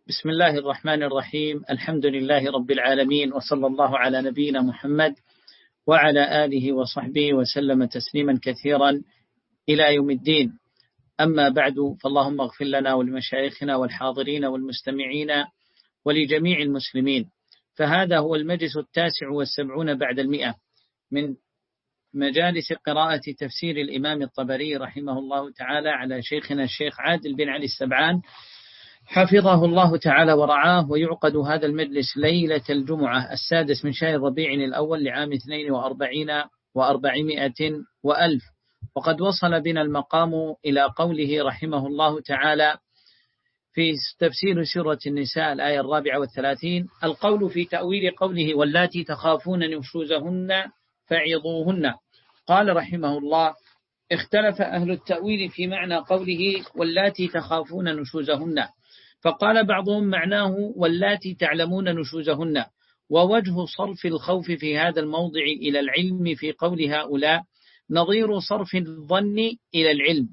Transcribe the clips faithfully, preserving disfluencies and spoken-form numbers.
بسم الله الرحمن الرحيم. الحمد لله رب العالمين، وصلى الله على نبينا محمد وعلى آله وصحبه وسلم تسليما كثيرا إلى يوم الدين. أما بعد، فاللهم اغفر لنا ولمشايخنا والحاضرين والمستمعين ولجميع المسلمين. فهذا هو المجلس التاسع والسبعون بعد المئة من مجالس قراءة تفسير الإمام الطبري رحمه الله تعالى على شيخنا الشيخ عادل بن علي السبعان حفظه الله تعالى ورعاه. ويعقد هذا المجلس ليلة الجمعة السادس من شهر ربيع الأول لعام اثنين وأربعين وأربعمائة وألف. وقد وصل بنا المقام إلى قوله رحمه الله تعالى في تفسير سورة النساء الآية الرابعة والثلاثين: القول في تأويل قوله واللاتي تخافون نشوزهن فعظوهن. قال رحمه الله: اختلف أهل التأويل في معنى قوله واللاتي تخافون نشوزهن، فقال بعضهم معناه واللاتي تعلمون نشوزهن. ووجه صرف الخوف في هذا الموضع إلى العلم في قول هؤلاء نظير صرف الظن إلى العلم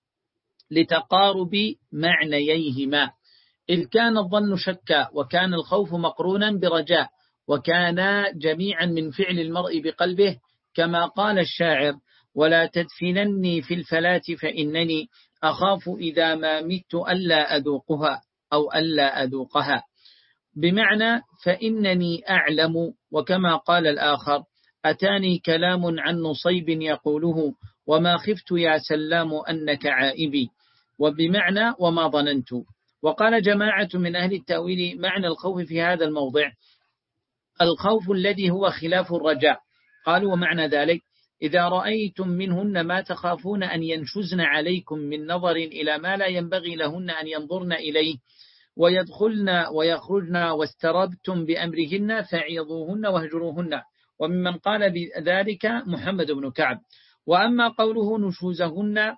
لتقارب معنييهما، إذ كان الظن شكا وكان الخوف مقرونا برجاء، وكان جميعا من فعل المرء بقلبه، كما قال الشاعر: ولا تدفنني في الفلاة فإنني أخاف إذا ما مت ألا أذوقها أو ألا أذوقها، بمعنى فإنني أعلم. وكما قال الآخر: أتاني كلام عن نصيب يقوله وما خفت يا سلام أنك عائبي، وبمعنى وما ظننت. وقال جماعة من أهل التأويل معنى الخوف في هذا الموضع الخوف الذي هو خلاف الرجاء. قالوا: ومعنى ذلك إذا رأيتم منهن ما تخافون أن ينشزن عليكم من نظر إلى ما لا ينبغي لهن أن ينظرن إليه ويدخلن ويخرجن واستربتم بأمرهن فعظوهن واهجروهن. وممن قال بذلك محمد بن كعب. وأما قوله نشوزهن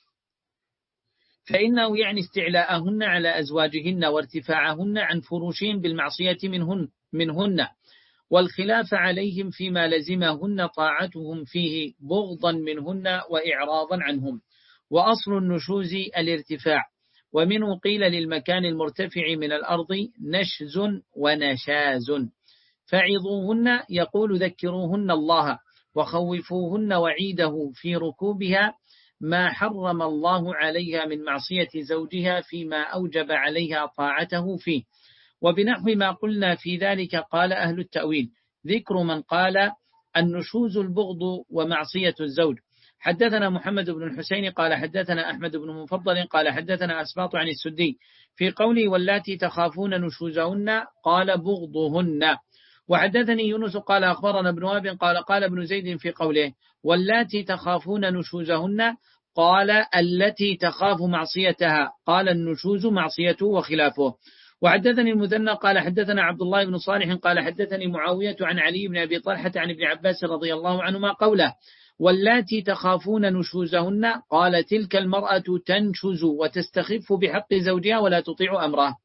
فإنه يعني استعلاءهن على أزواجهن وارتفاعهن عن فروشهم بالمعصية منهن, منهن والخلاف عليهم فيما لزمهن طاعتهم فيه بغضا منهن وإعراضا عنهم. وأصل النشوز الارتفاع، ومنه قيل للمكان المرتفع من الأرض نشز ونشاز. فعظوهن يقول ذكروهن الله وخوفوهن وعيده في ركوبها ما حرم الله عليها من معصية زوجها فيما أوجب عليها طاعته فيه. وبنحو ما قلنا في ذلك قال أهل التأويل: ذكر من قال النشوز البغض ومعصية الزوج. حدثنا محمد بن الحسين قال حدثنا أحمد بن مفضل قال حدثنا أسباط عن السدي في قوله واللاتي تخافون نشوزهن قال بغضهن. وحدثني يونس قال أخبرنا ابن وهب قال قال ابن زيد في قوله واللاتي تخافون نشوزهن قال التي تخاف معصيتها، قال النشوز معصيته وخلافه. وحدثني المثنى قال حدثنا عبد الله بن صالح قال حدثني معاوية عن علي بن أبي طلحة عن ابن عباس رضي الله عنهما قوله واللاتي تخافون نشوزهن قال تلك المرأة تنشز وتستخف بحق زوجها ولا تطيع أمره.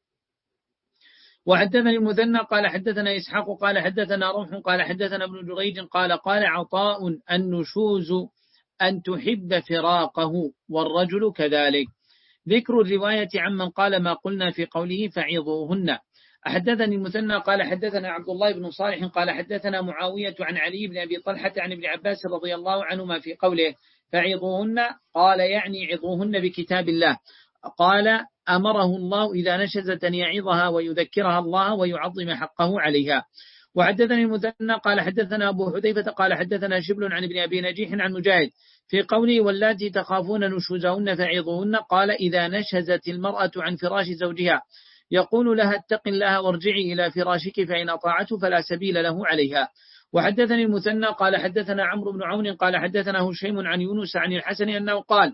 وحدثني المثنى قال حدثنا إسحاق قال حدثنا روح قال حدثنا ابن جريج قال قال عطاء النشوز أن تحب فراقه والرجل كذلك. ذكر الرواية عمن قال ما قلنا في قوله فعظوهن. حدثني المثنى قال حدثنا عبد الله بن صالح قال حدثنا معاوية عن علي بن أبي طلحة عن ابن عباس رضي الله عنهما في قوله فعظوهن قال يعني عظوهن بكتاب الله، قال أمره الله إذا نشزت أن يعظها ويذكرها الله ويعظم حقه عليها. وحدثني المثنى قال حدثنا أبو حذيفة قال حدثنا شبل عن ابن أبي نجيح عن مجاهد في قوله واللاتي تخافون نشوزهن فعظوهن قال إذا نشزت المرأة عن فراش زوجها يقول لها اتق الله وارجعي إلى فراشك فإن أطاعته فلا سبيل له عليها. وحدثني المثنى قال حدثنا عمرو بن عون قال حدثنا هشيم عن يونس عن الحسن أنه قال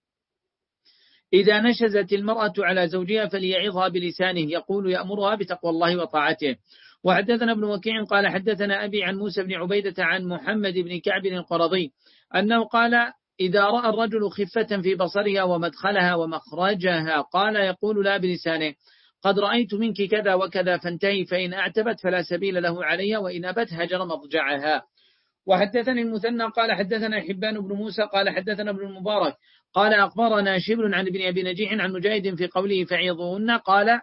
إذا نشزت المرأة على زوجها فليعظها بلسانه يقول يأمرها بتقوى الله وطاعته. وحدثنا ابن وكيع قال حدثنا أبي عن موسى بن عبيدة عن محمد بن كعب القرظي أنه قال إذا رأى الرجل خفة في بصرها ومدخلها ومخرجها قال يقول لا بلسانه قد رأيت منك كذا وكذا فانتهي، فإن أعتبت فلا سبيل له عليها وإن أبت هجر مضجعها. وحدثني المثنى قال حدثنا حبان بن موسى قال حدثنا ابن المبارك قال أخبرنا شبل عن ابن أبي نجيح عن مجاهد في قوله فعظوهن قال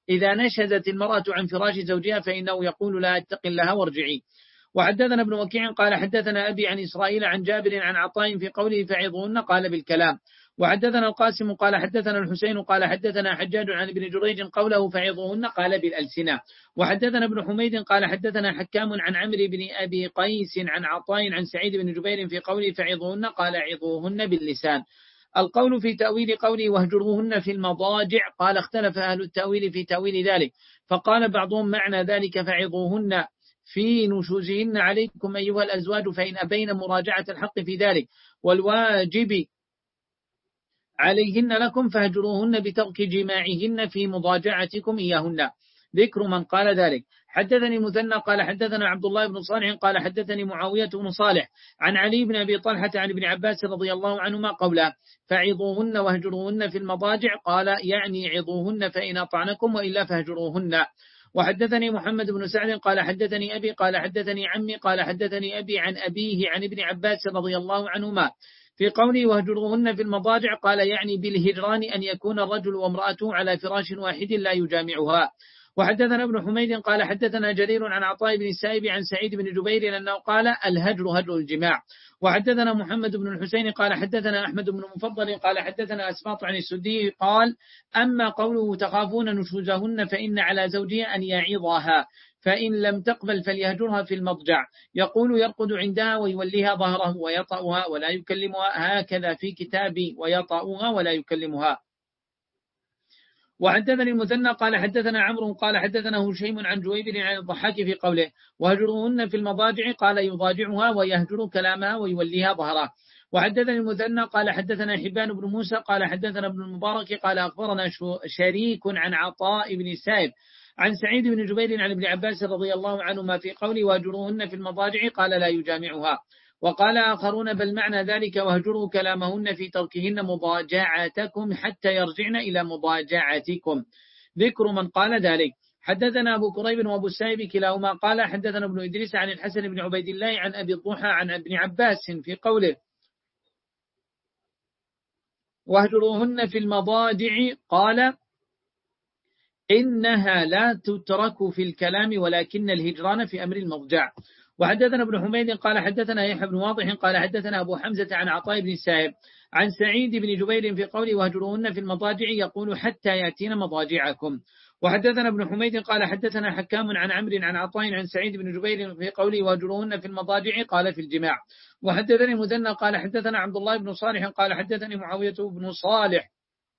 إذا نشزت المرأة عن فراش زوجها فإنه يقول لها اتق الله وارجعي. وحدثنا ابن وكيع قال حدثنا أبي عن إسرائيل عن جابر عن عطاء في قوله فعظهن قال بالكلام. وحدثنا القاسم قال حدثنا الحسين قال حدثنا حجاج عن ابن جريج قوله فعظهن قال بالألسنة. وحدثنا ابن حميد قال حدثنا حكام عن عمرو بن أبي قيس عن عطاء عن سعيد بن جبير في قوله فعظهن قال عظوهن باللسان. القول في تأويل قوله واهجروهن في المضاجع قال اختلف أهل التأويل في تأويل ذلك، فقال بعضهم معنى ذلك فعظوهن في نشوزهن عليكم أيها الأزواج فإن أبين مراجعة الحق في ذلك والواجب عليهن لكم فاهجروهن بترك جماعهن في مضاجعتكم إياهن. ذكر من قال ذلك. حدثني مثنى قال حدثنا عبد الله بن صالح قال حدثني معاوية بن صالح عن علي بن أبي طلحة عن ابن عباس رضي الله عنهما قولا فعظوهن واهجروهن في المضاجع قال يعني عظوهن فإن أطعنكم وإلا فاهجروهن. وحدثني محمد بن سعد قال حدثني أبي قال حدثني عمي قال حدثني أبي عن أبيه عن ابن عباس رضي الله عنهما في قوله واهجروهن في المضاجع قال يعني بالهجران أن يكون الرجل وامرأته على فراش واحد لا يجامعها. وحدثنا ابن حميد قال حدثنا جرير عن عطاء بن السائب عن سعيد بن جبير أنه قال الهجر هجر الجماع. وحدثنا محمد بن الحسين قال حدثنا أحمد بن المفضل قال حدثنا أسباط عن السدي قال أما قوله تخافون نشوزهن فإن على زوجها أن يعظها فإن لم تقبل فليهجرها في المضجع يقول يرقد عندها ويوليها ظهره ويطأها ولا يكلمها هكذا في كتابي ويطأها ولا يكلمها. وحدثني المثنى قال حدثنا عمرو قال حدثنا هشيم عن جويبر عن الضحاك في قوله وهجروهن في المضاجع قال يضاجعها ويهجر كلامها ويوليها ظهره. وحدثني المثنى قال حدثنا حبان بن موسى قال حدثنا ابن المبارك قال أخبرنا شريك عن عطاء بن السائب عن سعيد بن جبير عن ابن عباس رضي الله عنهما في قوله وهجروهن في المضاجع قال لا يجامعها. وقال آخرون بل معنى ذلك وهجروا كلامهن في تركهن مضاجعتكم حتى يرجعن إلى مضاجعتكم. ذكر من قال ذلك. حدثنا أبو كريب وأبو السائب كلاهما قال حدثنا ابن إدريس عن الحسن بن عبيد الله عن أبي الضحى عن ابن عباس في قوله وهجروهن في المضاجع قال إنها لا تترك في الكلام ولكن الهجران في أمر المضجع. وحدثنا ابن حميد قال حدثنا يحيى بن واضح قال حدثنا أبو حمزة عن عطاء بن السائب عن سعيد بن جبير في قوله وهجروهن في المضاجع يقول حتى يأتين مضاجعكم. وحدثنا ابن حميد قال حدثنا حكام عن عمرو عن عطاء عن سعيد بن جبير في قوله وهجروهن في المضاجع قال في الجماع. وحدثني مثنى قال حدثنا عبد الله بن صالح قال حدثني معاوية بن صالح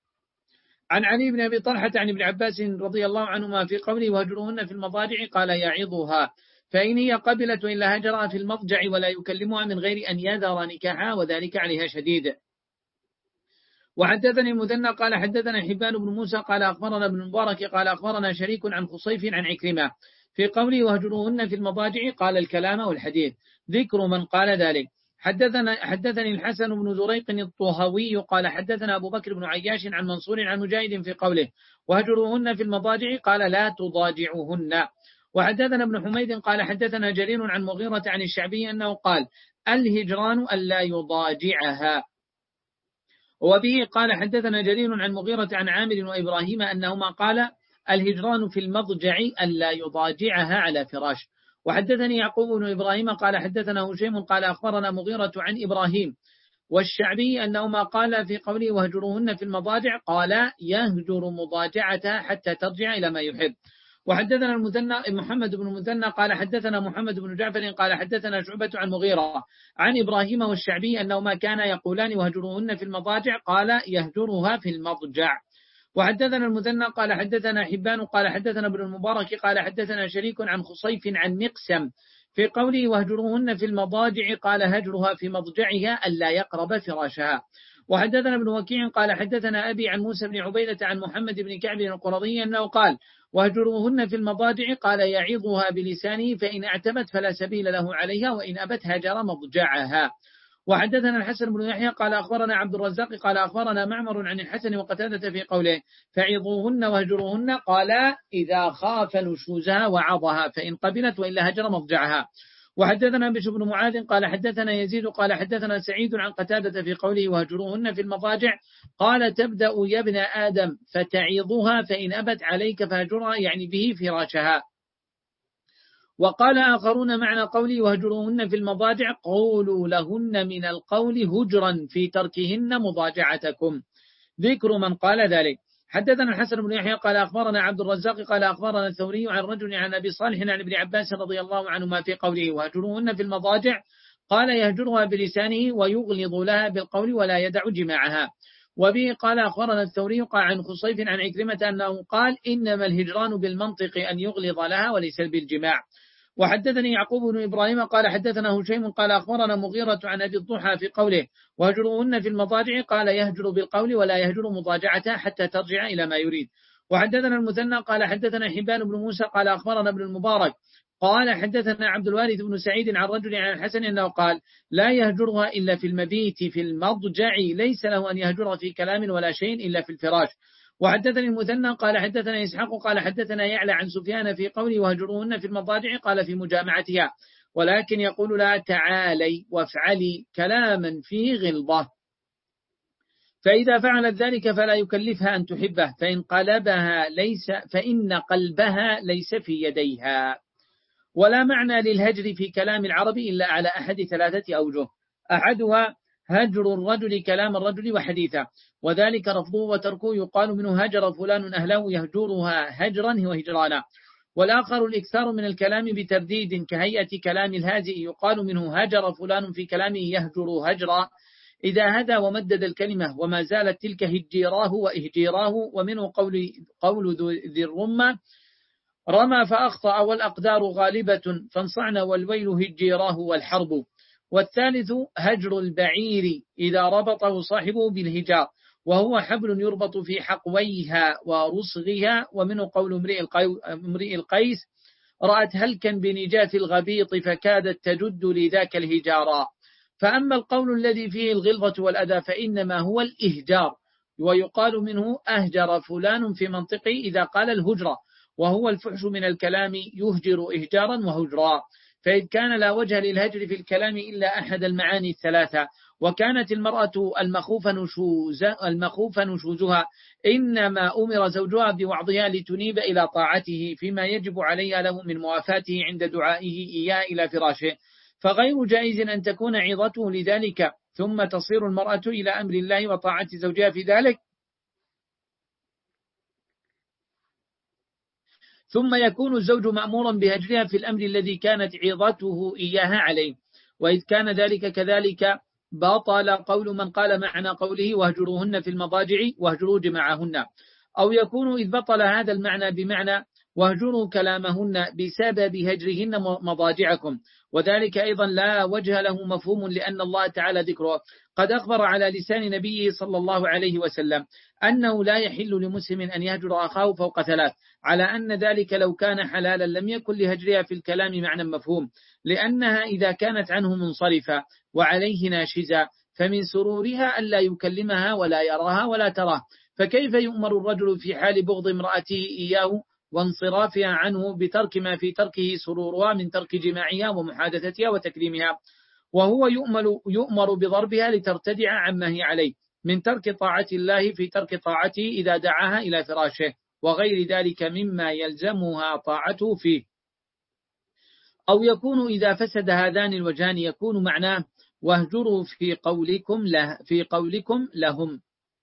عن علي بن أبي طلحة عن ابن عباس رضي الله عنهما في قوله وهجروهن في المضاجع قال يعظها فإن هي قبلت وإلا هجرها في المضجع ولا يكلمها من غير أن يذر نكاحها وذلك عليها شديد. وحدثني المثنى قال حدثنا حبان بن موسى قال أخبرنا ابن مبارك قال أخبرنا شريك عن خصيف عن عكرمة في قوله وهجروهن في المضاجع قال الكلام والحديث. ذكر من قال ذلك. حدثنا حدثني الحسن بن زريق الطهوي قال حدثنا أبو بكر بن عياش عن منصور عن مجاهد في قوله وهجروهن في المضاجع قال لا تضاجعهن. وحدثنا ابن حميد قال حدثنا جرير عن مغيرة عن الشعبي أنه قال الهجران ألا يضاجعها. وبه قال حدثنا جرير عن مغيرة عن عامر وإبراهيم أنهما قال الهجران في المضجع ألا يضاجعها على فراش. وحدثني يعقوب بن إبراهيم قال حدثنا هشيم قال أخبرنا مغيرة عن إبراهيم والشعبي أنهما قال في قوله وهجروهن في المضاجع قال يهجر مضاجعتها حتى ترجع إلى ما يحب. وحدثنا المثنى محمد بن المثنى قال حدثنا محمد بن جعفر قال حدثنا شعبة عن مغيرة عن إبراهيم والشعبي أنهما كانا يقولان وهجروهن في المضاجع قال يهجرها في المضجع. وحدثنا المثنى قال حدثنا حبان قال حدثنا ابن المبارك قال حدثنا شريك عن خصيف عن مقسم في قوله وهجروهن في المضاجع قال هجرها في مضجعها ألا يقرب فراشها. وحدثنا ابن وكيع قال حدثنا أبي عن موسى بن عبيدة عن محمد بن كعب القرظي أنه قال وهجروهن في المضاجع قال يعظها بلسانه فإن اعتبت فلا سبيل له عليها وإن أبت هجر مضجعها. وحدثنا الحسن بن يحيى قال أخبرنا عبد الرزاق قال أخبرنا معمر عن الحسن وقتادة في قوله فعظوهن وهجروهن قال إذا خاف نشوزها وعظها فإن قبلت وإلا هجر مضجعها. وحدثنا بشر بن معاذ قال حدثنا يزيد قال حدثنا سعيد عن قتادة في قوله وهجروهن في المضاجع قال تبدأ يا ابن آدم فتعيضها فإن أبت عليك فهجرها يعني به فراشها. وقال آخرون معنى قوله وهجروهن في المضاجع قولوا لهن من القول هجرا في تركهن مضاجعتكم. ذكر من قال ذلك. حدثنا الحسن بن يحيى قال أخبرنا عبد الرزاق قال أخبرنا الثوري عن رجل عن أبي صالح عن ابن عباس رضي الله عنهما في قوله وهجروهن في المضاجع قال يهجرها بلسانه ويغلظ لها بالقول ولا يدع جماعها. وبه قال أخبرنا الثوري قال عن خصيف عن عكرمة أنه قال إنما الهجران بالمنطق أن يغلظ لها وليس بالجماع. وحدثني يعقوب بن إبراهيم قال حدثنا هشيم قال أخبرنا مغيرة عن أبي الضحى في قوله وهجروهن في المضاجع قال يهجر بالقول ولا يهجر مضاجعتها حتى ترجع إلى ما يريد. وحدثنا المثنى قال حدثنا حبان بن موسى قال أخبرنا ابن المبارك قال حدثنا عبد الوارث بن سعيد عن رجل عن الحسن أنه قال لا يهجرها إلا في المبيت في المضجع ليس له أن يهجر في كلام ولا شيء إلا في الفراش. وحدثني المثنى قال حدثنا إسحاق قال حدثنا يعلى عن سفيان في قوله وهجروهن في المضاجع قال في مجامعتها ولكن يقول لا تعالي وافعلي كلاما فيه غلظة فإذا فعلت ذلك فلا يكلفها أن تحبه فإن قلبها ليس فإن قلبها ليس في يديها. ولا معنى للهجر في كلام العرب إلا على أحد ثلاثة أوجه. أحدها هجر الرجل كلام الرجل وحديثه وذلك رفضه وتركه يقال منه هجر فلان أهله يهجرها هجرا وهجرانا. والآخر الإكثار من الكلام بترديد كهيئة كلام الهازئ يقال منه هجر فلان في كلامه يهجر هجرا إذا هدى ومدد الكلمة وما زالت تلك هجيراه وإهجيراه. ومنه قول, قول ذي الرمة رمى فأخطأ والأقدار غالبة فانصعنا والويل هجيراه والحرب. والثالث هجر البعير إذا ربطه صاحبه بالهجار وهو حبل يربط في حقويها ورصغها. ومنه قول امرئ القيس رأت هلكا بنجاة الغبيط فكادت تجد لذاك الهجارا. فأما القول الذي فيه الغلظة والأذى فإنما هو الإهجار ويقال منه أهجر فلان في منطقه إذا قال الهجرة وهو الفحش من الكلام يهجر إهجارا وهجرا. فإذ كان لا وجه للهجر في الكلام إلا أحد المعاني الثلاثة وكانت المرأة المخوف نشوز المخوف نشوزها إنما أمر زوجها بوعظها لتنيب إلى طاعته فيما يجب عليها له من موافاته عند دعائه إياه إلى فراشه فغير جائز أن تكون عظته لذلك ثم تصير المرأة إلى أمر الله وطاعة زوجها في ذلك ثم يكون الزوج مأمورا بهجرها في الأمر الذي كانت عظته إياها عليه. وإذ كان ذلك كذلك بطل قول من قال معنى قوله وهجروهن في المضاجع وهجروا جماعهن أو يكون إذ بطل هذا المعنى بمعنى وهجروا كلامهن بسبب هجرهن مضاجعكم وذلك أيضا لا وجه له مفهوم لأن الله تعالى ذكره قد أخبر على لسان نبيه صلى الله عليه وسلم أنه لا يحل لمسلم أن يهجر أخاه فوق ثلاث على أن ذلك لو كان حلالا لم يكن لهجرها في الكلام معنى مفهوم لأنها إذا كانت عنه منصرفة وعليه ناشزة فمن سرورها ألا يكلمها ولا يراها ولا تراه فكيف يؤمر الرجل في حال بغض امرأته إياه وانصرافها عنه بترك ما في تركه سرورها من ترك جماعها ومحادثتها وتكريمها وهو يؤمر, يؤمر بضربها لترتدع عما هي عليه من ترك طاعة الله في ترك طاعته إذا دعاها إلى فراشه وغير ذلك مما يلزمها طاعته فيه. أو يكون إذا فسد هذان الوجهان يكون معناه واهجروا في قولكم له في قولكم لهم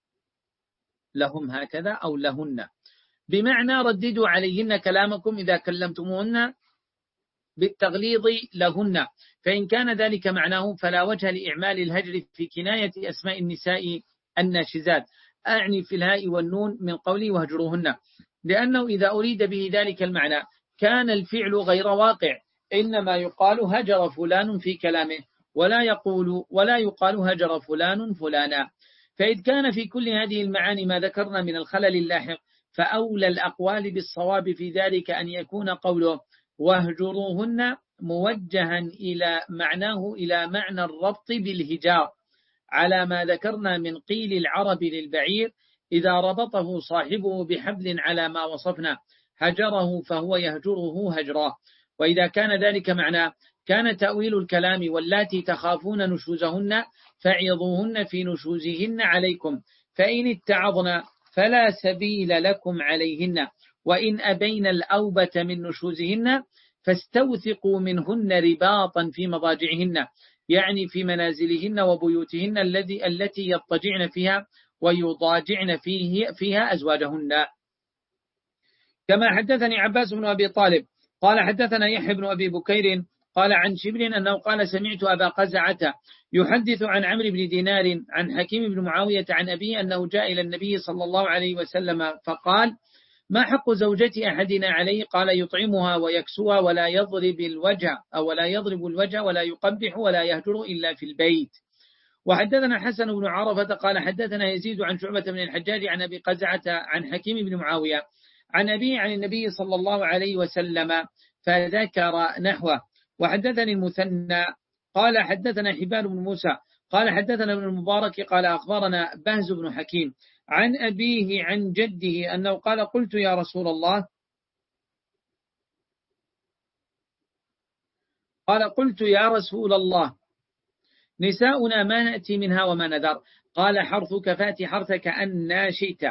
لهم هكذا أو لهن بمعنى رددوا عليهن كلامكم إذا كلمتموهن بالتغليظ لهن فإن كان ذلك معناه فلا وجه لإعمال الهجر في كناية أسماء النساء الناشزات أعني في الهاء والنون من قولي وهجروهن لأنه إذا أريد به ذلك المعنى كان الفعل غير واقع إنما يقال هجر فلان في كلامه ولا يقول ولا يقال هجر فلان فلانا. فإذ كان في كل هذه المعاني ما ذكرنا من الخلل اللاحق فأولى الأقوال بالصواب في ذلك أن يكون قوله واهجروهن موجها إلى معناه إلى معنى الربط بالهجار على ما ذكرنا من قيل العرب للبعير إذا ربطه صاحبه بحبل على ما وصفنا هجره فهو يهجره هجرا. وإذا كان ذلك معناه كان تأويل الكلام واللاتي تخافون نشوزهن فعظوهن في نشوزهن عليكم، فإن اتعظن فلا سبيل لكم عليهن، وإن أبين الأوبة من نشوزهن فاستوثقوا منهن رباطا في مضاجعهن، يعني في منازلهن وبيوتهن الذي التي يضطجعن فيها ويضاجعن فيه فيها أزواجهن. كما حدثني عباس بن أبي طالب قال حدثنا يحيى بن أبي بكير قال عن شبل أنه قال سمعت أبا قزعة يحدث عن عمرو بن دينار عن حكيم بن معاوية عن أبيه أنه جاء إلى النبي صلى الله عليه وسلم فقال: ما حق زوجة أحدنا عليه؟ قال: يطعمها ويكسوها ولا يضرب الوجه أو ولا يضرب الوجه ولا يقبح ولا يهجر إلا في البيت. وحدثنا حسن بن عرفة قال حدثنا يزيد عن شعبة بن الحجاج عن أبي قزعة عن حكيم بن معاوية عن أبيه عن النبي صلى الله عليه وسلم فذكر نحوه. وحدثني المثنى قال حدثنا حبان بن موسى قال حدثنا ابن المبارك قال أخبرنا بهز بن حكيم عن أبيه عن جده أنه قال: قلت يا رسول الله قال قلت يا رسول الله نساؤنا ما نأتي منها وما نذر؟ قال: حرثك فات حرثك أن شئت.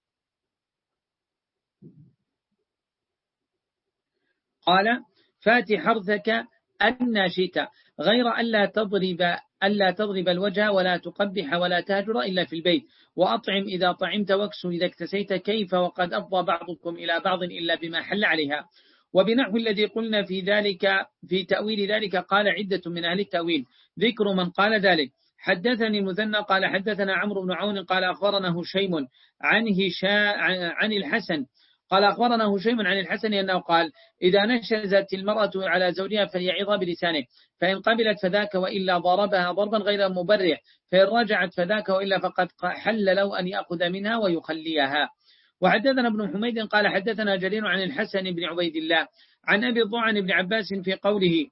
قال: فات حرثك أن شئت غير ألا تضرب ألا تضرب الوجه ولا تقبح ولا تهجر إلا في البيت، وأطعم إذا طعمت واكسو إذا اكتسيت، كيف وقد أفضى بعضكم إلى بعض إلا بما حل عليها. وبنحو الذي قلنا في ذلك في تأويل ذلك قال عدة من أهل التأويل ذكر من قال ذلك. حدثني المثنى قال حدثنا عمرو بن عون قال أخبرنا هشيم عن هشام عن الحسن قال أخبرنا هشيم عن الحسن أنه قال: إذا نشزت المرأة على زوجها فليعظها بلسانه، فإن قبلت فذاك وإلا ضربها ضربا غير مبرح، فإن رجعت فذاك وإلا فقد حل له أن يأخذ منها ويخليها. وحدثنا ابن حميد قال حدثنا جرير عن الحسن بن عبيد الله عن أبي الضعن بن عباس في قوله: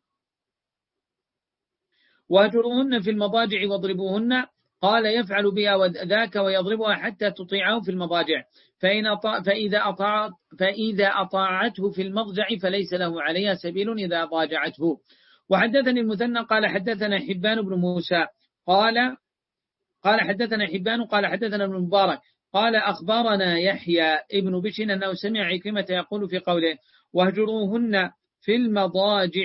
واهجروهن في المضاجع واضربوهن، قال: يفعل بها وذاك ويضربها حتى تطيعه في المضاجع، فإن أطاع فإذا, أطاعت فإذا أطاعته في المضجع فليس له عليها سبيل إذا ضاجعته. وحدثني المثنى قال حدثنا حبان بن موسى قال قال حدثنا حبان قال حدثنا ابن المبارك قال أخبرنا يحيى ابن بشر أنه سمع عكرمة يقول في قوله: واهجروهن في المضاجع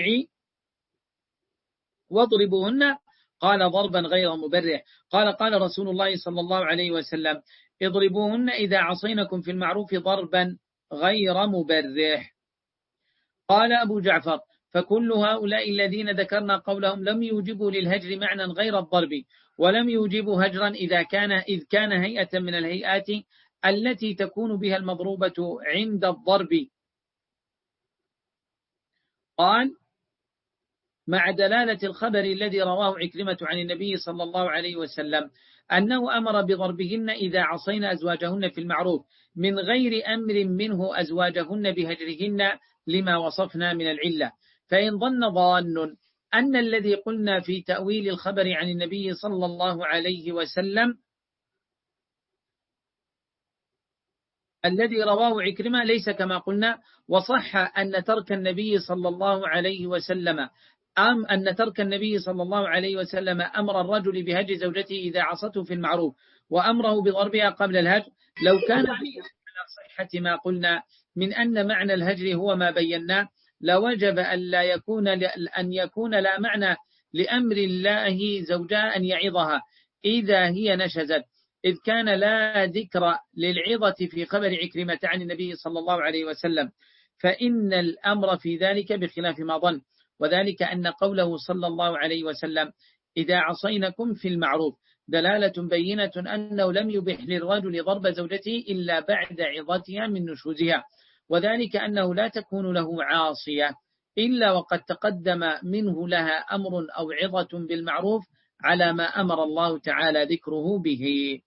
واضربوهن، قال: ضربا غير مبرح. قال: قال رسول الله صلى الله عليه وسلم: اضربوهن إذا عصينكم في المعروف ضربا غير مبرح. قال أبو جعفر: فكل هؤلاء الذين ذكرنا قولهم لم يوجبوا للهجر معنى غير الضرب، ولم يوجبوا هجرا إذا كان إذ كان هيئة من الهيئات التي تكون بها المضروبة عند الضرب. قال: مع دلالة الخبر الذي رواه عكرمة عن النبي صلى الله عليه وسلم أنه أمر بضربهن إذا عصين أزواجهن في المعروف من غير أمر منه أزواجهن بهجرهن لما وصفنا من العلة. فإن ظن ظان أن الذي قلنا في تأويل الخبر عن النبي صلى الله عليه وسلم الذي رواه عكرمة ليس كما قلنا، وصح أن ترك النبي صلى الله عليه وسلم أم أن ترك النبي صلى الله عليه وسلم أمر الرجل بهجر زوجته إذا عصته في المعروف وأمره بضربها قبل الهجر لو كان على صحة ما قلنا من أن معنى الهجر هو ما بيناه، لوجب أن لا يكون أن يكون لا معنى لأمر الله زوجها أن يعظها إذا هي نشزت، إذ كان لا ذكر للعظة في خبر عكرمة عن النبي صلى الله عليه وسلم، فإن الأمر في ذلك بخلاف ما ظن، وذلك أن قوله صلى الله عليه وسلم إذا عصينكم في المعروف دلالة بينة أنه لم يبح للرجل ضرب زوجته إلا بعد عظتها من نشوزها، وذلك أنه لا تكون له عاصية إلا وقد تقدم منه لها أمر أو عظة بالمعروف على ما أمر الله تعالى ذكره به.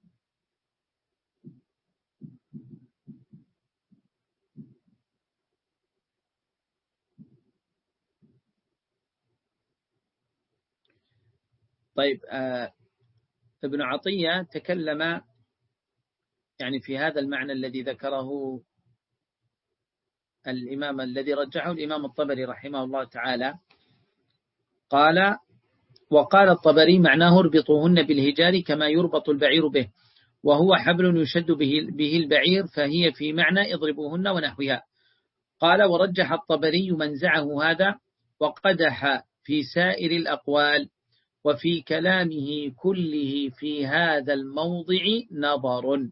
طيب، آه ابن عطية تكلم يعني في هذا المعنى الذي ذكره الإمام الذي رجحه الإمام الطبري رحمه الله تعالى، قال وقال الطبري معناه اربطوهن بالهجار كما يربط البعير به، وهو حبل يشد به, به البعير، فهي في معنى اضربوهن ونحوها. قال ورجح الطبري منزعه هذا وقدح في سائر الأقوال، وفي كلامه كله في هذا الموضع نظر.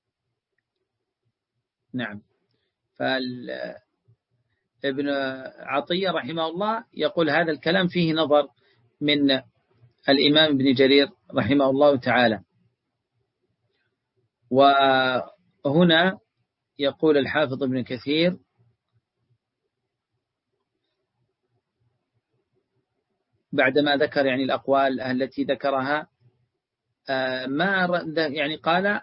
نعم. فابن عطية رحمه الله يقول هذا الكلام فيه نظر من الإمام ابن جرير رحمه الله تعالى. وهنا يقول الحافظ ابن كثير بعدما ذكر يعني الأقوال التي ذكرها ما يعني قال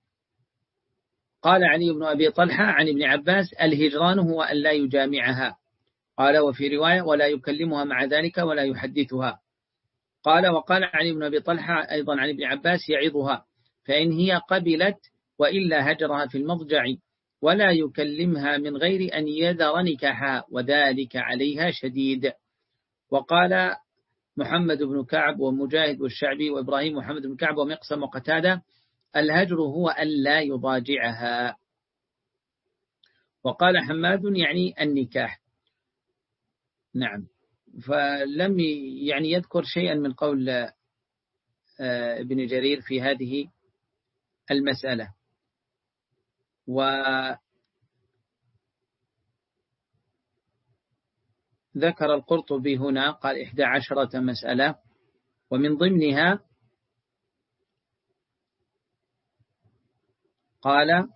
قال علي بن أبي طلحة عن ابن عباس الهجران هو أن لا يجامعها. قال وفي رواية ولا يكلمها مع ذلك ولا يحدثها. قال وقال علي بن أبي طلحة أيضا عن ابن عباس يعظها، فإن هي قبلت وإلا هجرها في المضجع، ولا يكلمها من غير أن يذر نكاحها، وذلك عليها شديد. وقال محمد بن كعب ومجاهد والشعبي وإبراهيم محمد بن كعب ومقسم وقتادة الهجر هو أن لا يضاجعها. وقال حماد يعني النكاح. نعم. فلم يعني يذكر شيئا من قول ابن جرير في هذه المسألة. وذكر القرطبي هنا قال إحدى عشرة مسألة، ومن ضمنها قال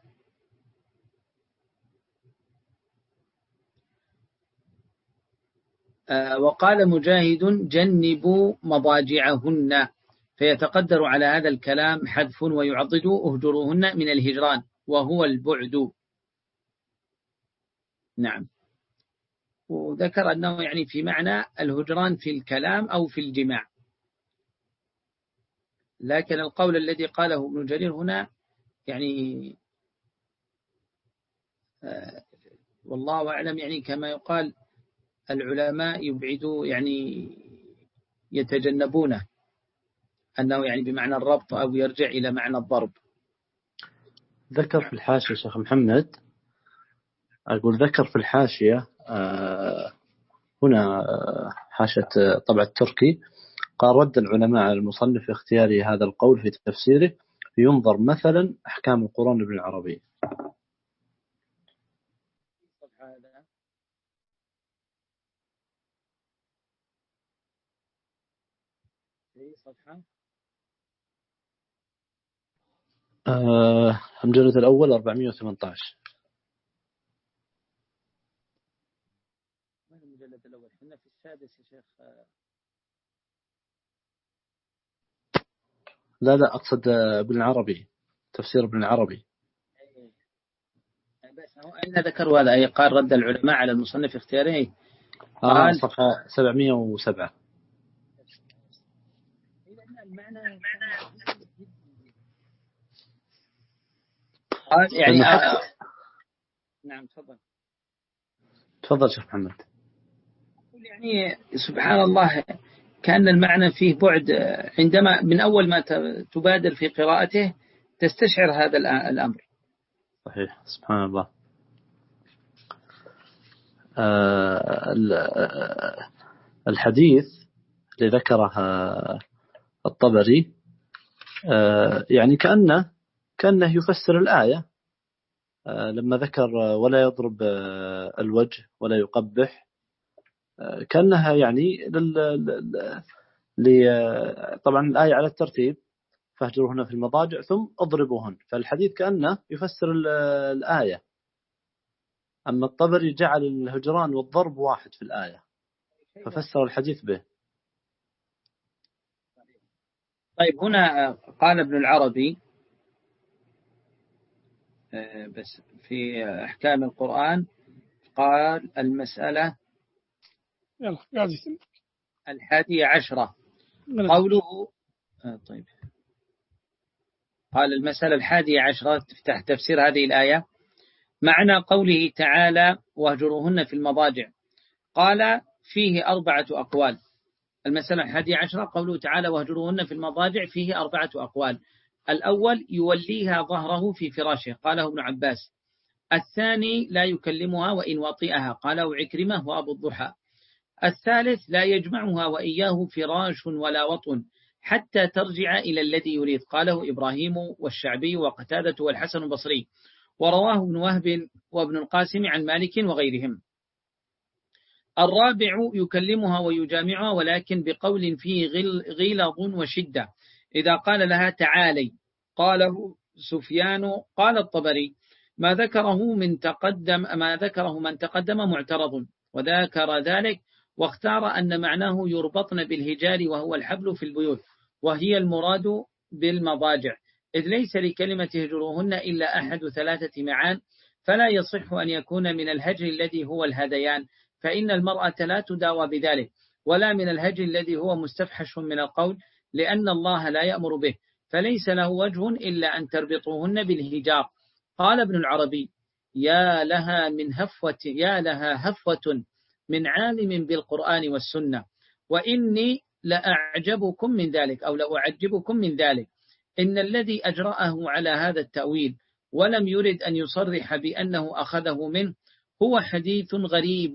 وقال مجاهد جنبوا مضاجعهن، فيتقدر على هذا الكلام حذف ويعضد اهجروهن من الهجران وهو البعد. نعم. وذكر أنه يعني في معنى الهجران في الكلام أو في الجماع، لكن القول الذي قاله ابن جرير هنا يعني والله أعلم يعني كما يقال العلماء يبعدوا يعني يتجنبونه، أنه يعني بمعنى الربط أو يرجع إلى معنى الضرب. ذكر في الحاشية شيخ محمد، أقول ذكر في الحاشية آه هنا حاشية طبع التركي، قال رد العلماء على المصنف في اختيار هذا القول في تفسيره ينظر مثلا أحكام القرآن ابن العربي. آه المجلد الأول أربعمائة وثمانية عشر. وين المجلد الأول؟ احنا في السادس يا شيخ. لا لا أقصد ابن العربي، تفسير ابن العربي. بس هو أين ذكروا هذا؟ أي قال رد العلماء على المصنف اختياره. آه صفحة سبعمائة وسبعة. قال يعني آه نعم تفضل. تفضل شيخ محمد. يعني سبحان الله كأن المعنى فيه بعد، عندما من أول ما تبادر في قراءته تستشعر هذا الأمر. صحيح سبحان الله. آه الحديث اللي ذكره الطبري آه يعني كأنه كأنه يفسر الآية آه لما ذكر ولا يضرب آه الوجه ولا يقبح، آه كأنها يعني لل... لل... طبعا الآية على الترتيب فاهجروهن في المضاجع ثم اضربوهن، فالحديث كأنه يفسر الآية. أما الطبري جعل الهجران والضرب واحد في الآية ففسر الحديث به. طيب هنا قال ابن العربي بس في أحكام القرآن قال المسألة الحادية عشرة قوله طيب قال المسألة الحادية عشرة تفتح تفسير هذه الآية معنى قوله تعالى واهجروهن في المضاجع. قال فيه أربعة أقوال، المسألة الحادية عشرة قوله تعالى واهجروهن في المضاجع، فيه أربعة أقوال. الأول يوليها ظهره في فراشه، قاله ابن عباس. الثاني لا يكلمها وإن وطئها، قاله عكرمة وأبو الضحى. الثالث لا يجمعها وإياه فراش ولا وطن حتى ترجع إلى الذي يريد، قاله إبراهيم والشعبي وقتادة والحسن البصري، ورواه ابن وهب وابن القاسم عن مالك وغيرهم. الرابع يكلمها ويجامعها ولكن بقول فيه غلظ وشدة، إذا قال لها تعالي، قاله سفيان. قال الطبري ما ذكره من تقدم ما ذكره من تقدم معترض، وذكر ذلك واختار أن معناه يربطن بالهجار وهو الحبل في البيوت، وهي المراد بالمضاجع، إذ ليس لكلمة هجروهن إلا أحد ثلاثة معان، فلا يصح أن يكون من الهجر الذي هو الهذيان، فإن المرأة لا تداوى بذلك، ولا من الهجر الذي هو مستفحش من القول، لأن الله لا يأمر به، فليس له وجه إلا أن تربطوهن بالهجار. قال ابن العربي يا لها من هفوة يا لها هفوة من عالم بالقرآن والسنة، وإني لأعجبكم من ذلك أو لأعجبكم من ذلك، إن الذي أجرأه على هذا التأويل ولم يرد أن يصرح بأنه أخذه منه هو حديث غريب.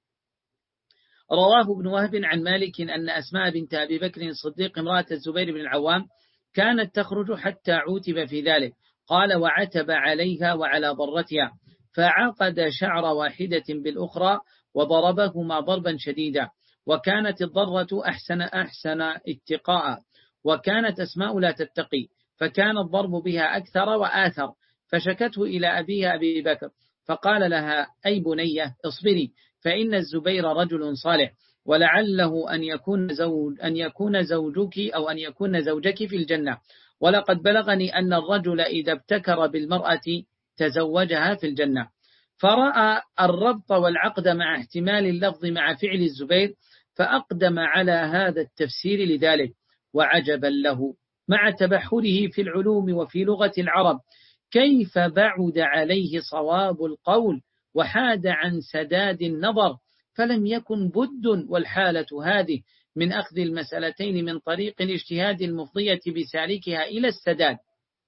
رواه ابن وهب عن مالك أن أسماء بنت أبي بكر الصديق امرأة الزبير بن العوام كانت تخرج حتى عوتب في ذلك، قال وعتب عليها وعلى ضرتها، فعقد شعر واحدة بالأخرى وضربهما ضربا شديدا، وكانت الضرة أحسن أحسن اتقاء، وكانت أسماء لا تتقي، فكان الضرب بها أكثر وآثر، فشكته إلى أبيها أبي بكر، فقال لها أي بنية اصبري، فإن الزبير رجل صالح، ولعله أن يكون زوج أن يكون زوجك أو أن يكون زوجك في الجنة، ولقد بلغني أن الرجل إذا ابتكر بالمرأة تزوجها في الجنة. فرأى الربط والعقد مع احتمال اللفظ مع فعل الزبير، فأقدم على هذا التفسير لذلك، وعجبا له مع تبحره في العلوم وفي لغة العرب كيف بعد عليه صواب القول وحاد عن سداد النظر، فلم يكن بد والحالة هذه من أخذ المسألتين من طريق الاجتهاد المفضية بسالكها إلى السداد.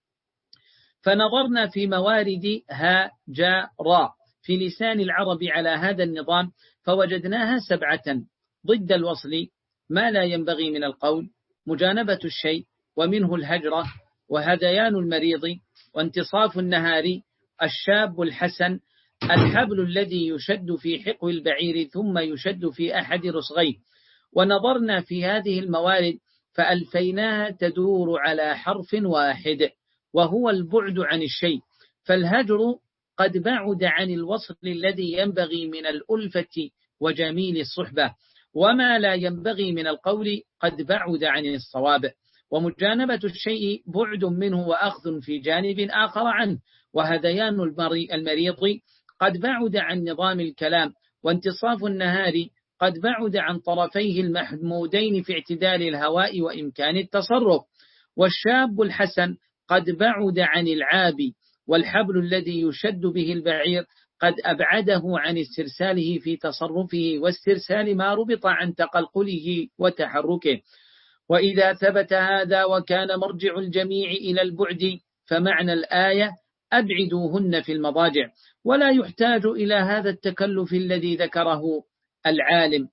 فنظرنا في موارد ها جاء را في لسان العرب على هذا النظام، فوجدناها سبعة: ضد الوصل، ما لا ينبغي من القول، مجانبة الشيء ومنه الهجرة، وهذيان المريض، وانتصاف النهار، الشاب الحسن، الحبل الذي يشد في حقو البعير ثم يشد في أحد رسغيه. ونظرنا في هذه الموارد فألفيناها تدور على حرف واحد وهو البعد عن الشيء، فالهجر قد بعد عن الوصل الذي ينبغي من الألفة وجميل الصحبة، وما لا ينبغي من القول قد بعد عن الصواب، ومجانبة الشيء بعد منه وأخذ في جانب آخر عنه، وهذيان المريض قد بعد عن نظام الكلام، وانتصاف النهار قد بعد عن طرفيه المحمودين في اعتدال الهواء وإمكان التصرف، والشاب الحسن قد بعد عن العاب، والحبل الذي يشد به البعير قد أبعده عن استرساله في تصرفه واسترسال ما ربط عن تقلقله وتحركه. وإذا ثبت هذا وكان مرجع الجميع إلى البعد، فمعنى الآية أبعدوهن في المضاجع، ولا يحتاج إلى هذا التكلف الذي ذكره العالم،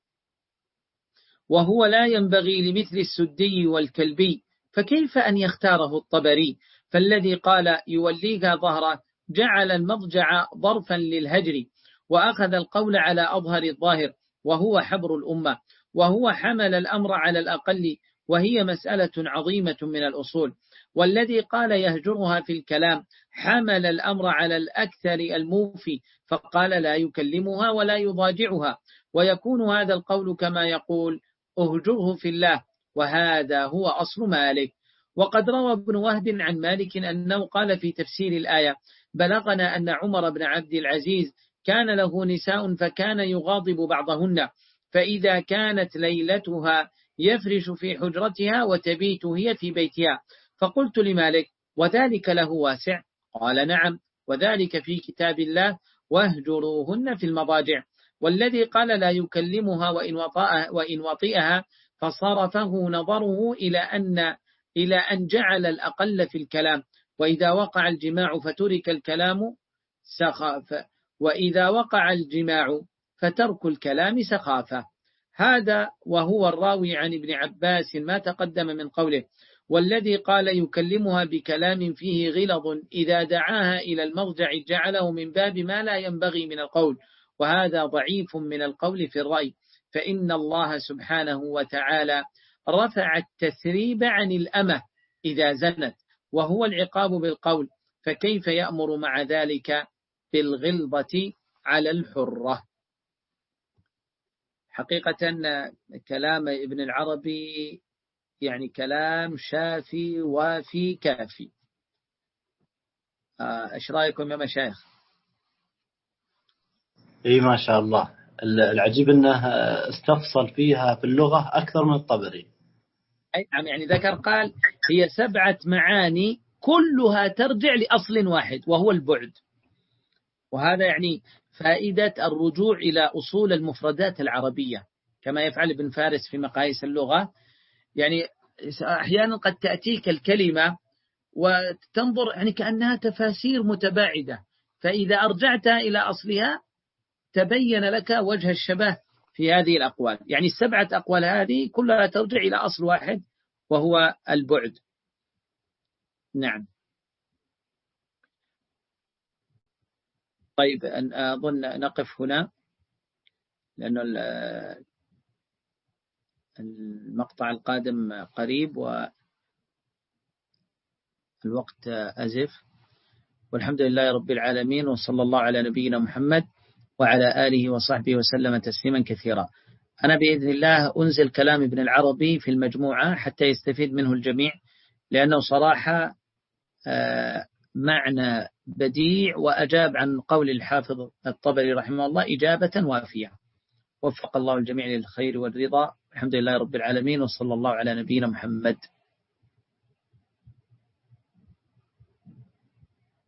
وهو لا ينبغي لمثل السدي والكلبي، فكيف أن يختاره الطبري؟ فالذي قال يوليها ظهره جعل المضجع ظرفا للهجر، وأخذ القول على أظهر الظاهر وهو حبر الأمة، وهو حمل الأمر على الأقل، وهي مسألة عظيمة من الأصول. والذي قال يهجرها في الكلام حمل الأمر على الأكثر الموفي، فقال لا يكلمها ولا يضاجعها، ويكون هذا القول كما يقول أهجره في الله، وهذا هو أصل مالك. وقد روى ابن وهب عن مالك أنه قال في تفسير الآية بلغنا أن عمر بن عبد العزيز كان له نساء فكان يغاضب بعضهن، فإذا كانت ليلتها يفرش في حجرتها وتبيت هي في بيتها، فقلت لمالك وذلك له واسع؟ قال نعم، وذلك في كتاب الله واهجروهن في المضاجع. والذي قال لا يكلمها وإن وطئها فصرفه نظره إلى أن إلى أن جعل الأقل في الكلام، وإذا وقع الجماع فترك الكلام سخافة، وإذا وقع الجماع فترك الكلام سخافة. هذا وهو الراوي عن ابن عباس ما تقدم من قوله: والذي قال يكلمها بكلام فيه غلظ إذا دعاها إلى المضجع جعله من باب ما لا ينبغي من القول، وهذا ضعيف من القول في الرأي، فإن الله سبحانه وتعالى رفع التثريب عن الأمة إذا زنت، وهو العقاب بالقول، فكيف يأمر مع ذلك بالغلظة على الحرة؟ حقيقة كلام ابن العربي يعني كلام شافي وافي كافي. ايش رايكم يا مشايخ؟ اي ما شاء الله. العجيب انه استفصل فيها في اللغة اكثر من الطبري. اي نعم، يعني ذكر قال هي سبعة معاني كلها ترجع لأصل واحد وهو البعد، وهذا يعني فائدة الرجوع إلى أصول المفردات العربية كما يفعل ابن فارس في مقاييس اللغة. يعني أحيانا قد تأتيك الكلمة وتنظر يعني كأنها تفاسير متباعدة، فإذا أرجعتها إلى أصلها تبين لك وجه الشبه في هذه الأقوال. يعني السبعة أقوال هذه كلها ترجع إلى أصل واحد وهو البعد. نعم. طيب أظن نقف هنا لأنه المقطع القادم قريب والوقت أزف. والحمد لله رب العالمين، وصلى الله على نبينا محمد وعلى آله وصحبه وسلم تسليما كثيرا. أنا بإذن الله أنزل كلام ابن العربي في المجموعة حتى يستفيد منه الجميع، لأنه صراحة معنى بديع، وأجاب عن قول الحافظ الطبري رحمه الله إجابة وافية. وفق الله الجميع للخير والرضا. الحمد لله رب العالمين، وصلى الله على نبينا محمد.